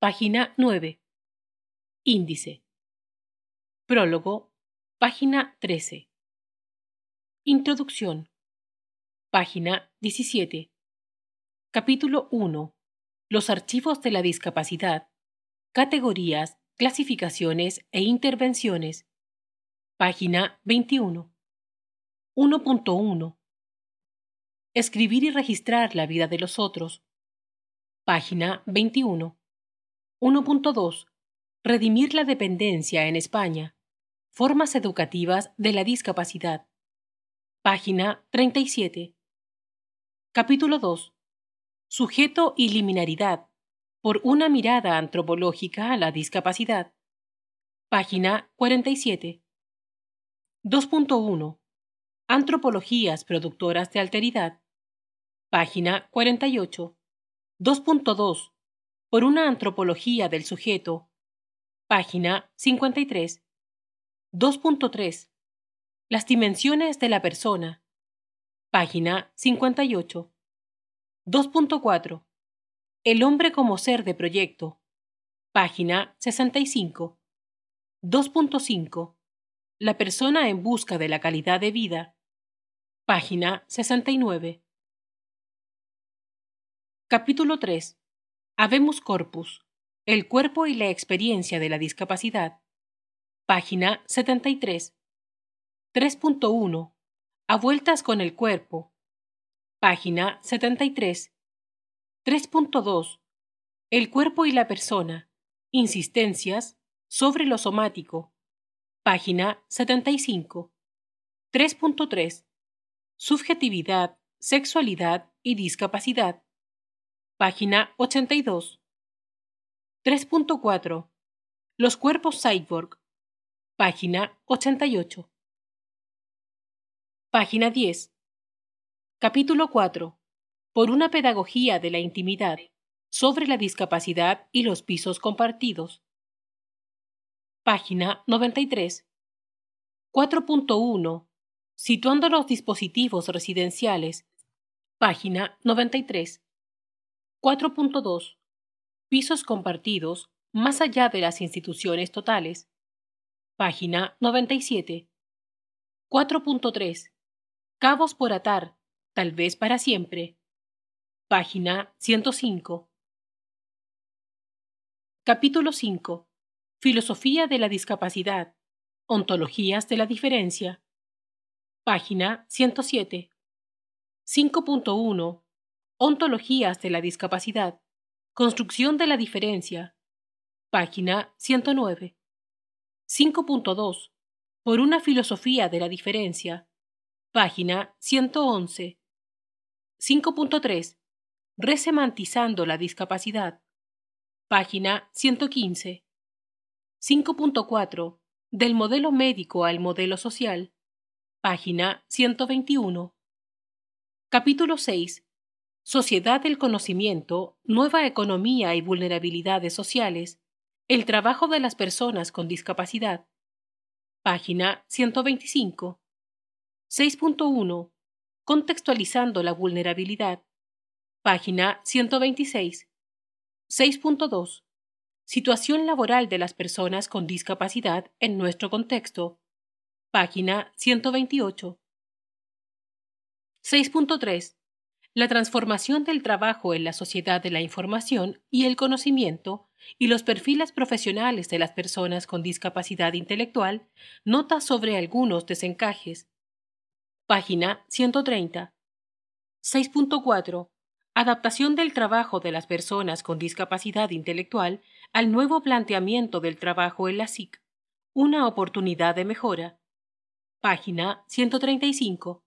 Página 9. Índice. Prólogo. Página 13. Introducción. Página 17. Capítulo 1. Los archivos de la discapacidad. Categorías, clasificaciones e intervenciones. Página 21. 1.1. Escribir y registrar la vida de los otros. Página 21. 1.2. Redimir la dependencia en España. Formas educativas de la discapacidad. Página 37. Capítulo 2. Sujeto y liminaridad. Por una mirada antropológica a la discapacidad. Página 47. 2.1. Antropologías productoras de alteridad. Página 48. 2.2. Por una antropología del sujeto. Página 53. 2.3. Las dimensiones de la persona. Página 58. 2.4. El hombre como ser de proyecto. Página 65. 2.5. La persona en busca de la calidad de vida. Página 69. Capítulo 3. Habemus corpus. El cuerpo y la experiencia de la discapacidad. Página 73. 3.1. A vueltas con el cuerpo. Página 73. 3.2. El cuerpo y la persona. Insistencias sobre lo somático. Página 75. 3.3. Subjetividad, sexualidad y discapacidad. Página 82. 3.4. Los cuerpos cyborg. Página 88. Página 10. Capítulo 4. Por una pedagogía de la intimidad, sobre la discapacidad y los pisos compartidos. Página 93. 4.1. Situando los dispositivos residenciales. Página 93. 4.2. Pisos compartidos, más allá de las instituciones totales. Página 97. 4.3. Cabos por atar, tal vez para siempre. Página 105. Capítulo 5. Filosofía de la discapacidad. Ontologías de la diferencia. Página 107. 5.1. Ontologías de la discapacidad. Construcción de la diferencia. Página 109. 5.2. Por una filosofía de la diferencia. Página 111. 5.3. Resemantizando la discapacidad. Página 115. 5.4. Del modelo médico al modelo social. Página 121. Capítulo 6. Sociedad del conocimiento, nueva economía y vulnerabilidades sociales. El trabajo de las personas con discapacidad. Página 125. 6.1. Contextualizando la vulnerabilidad. Página 126. 6.2. Situación laboral de las personas con discapacidad en nuestro contexto. Página 128. 6.3. La transformación del trabajo en la sociedad de la información y el conocimiento y los perfiles profesionales de las personas con discapacidad intelectual, nota sobre algunos desencajes. Página 130. 6.4. Adaptación del trabajo de las personas con discapacidad intelectual al nuevo planteamiento del trabajo en la SIC. Una oportunidad de mejora. Página 135.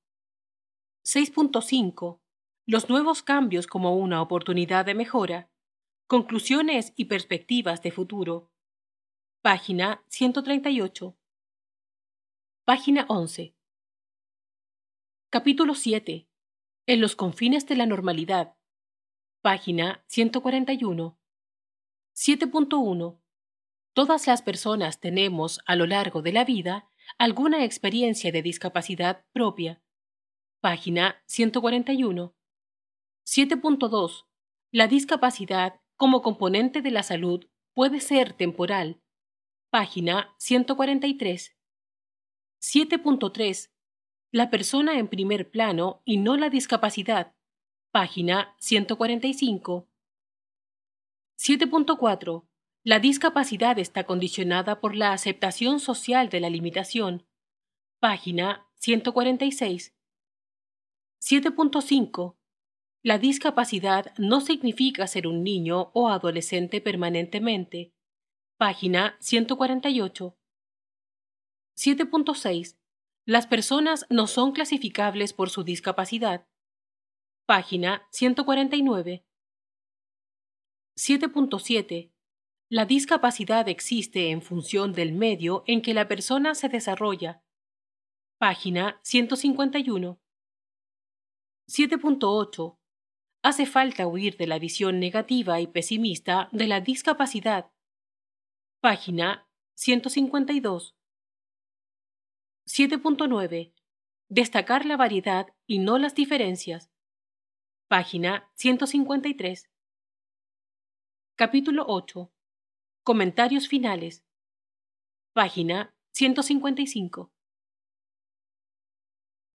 6.5. Los nuevos cambios como una oportunidad de mejora. Conclusiones y perspectivas de futuro. Página 138. Página 11. Capítulo 7. En los confines de la normalidad. Página 141. 7.1. Todas las personas tenemos, a lo largo de la vida, alguna experiencia de discapacidad propia. Página 141. 7.2. La discapacidad como componente de la salud puede ser temporal. Página 143. 7.3. La persona en primer plano y no la discapacidad. Página 145. 7.4. La discapacidad está condicionada por la aceptación social de la limitación. Página 146. 7.5. La discapacidad no significa ser un niño o adolescente permanentemente. Página 148. 7.6. Las personas no son clasificables por su discapacidad. Página 149. 7.7. La discapacidad existe en función del medio en que la persona se desarrolla. Página 151. 7.8. Hace falta huir de la visión negativa y pesimista de la discapacidad. Página 152. 7.9. Destacar la variedad y no las diferencias. Página 153. Capítulo 8. Comentarios finales. Página 155.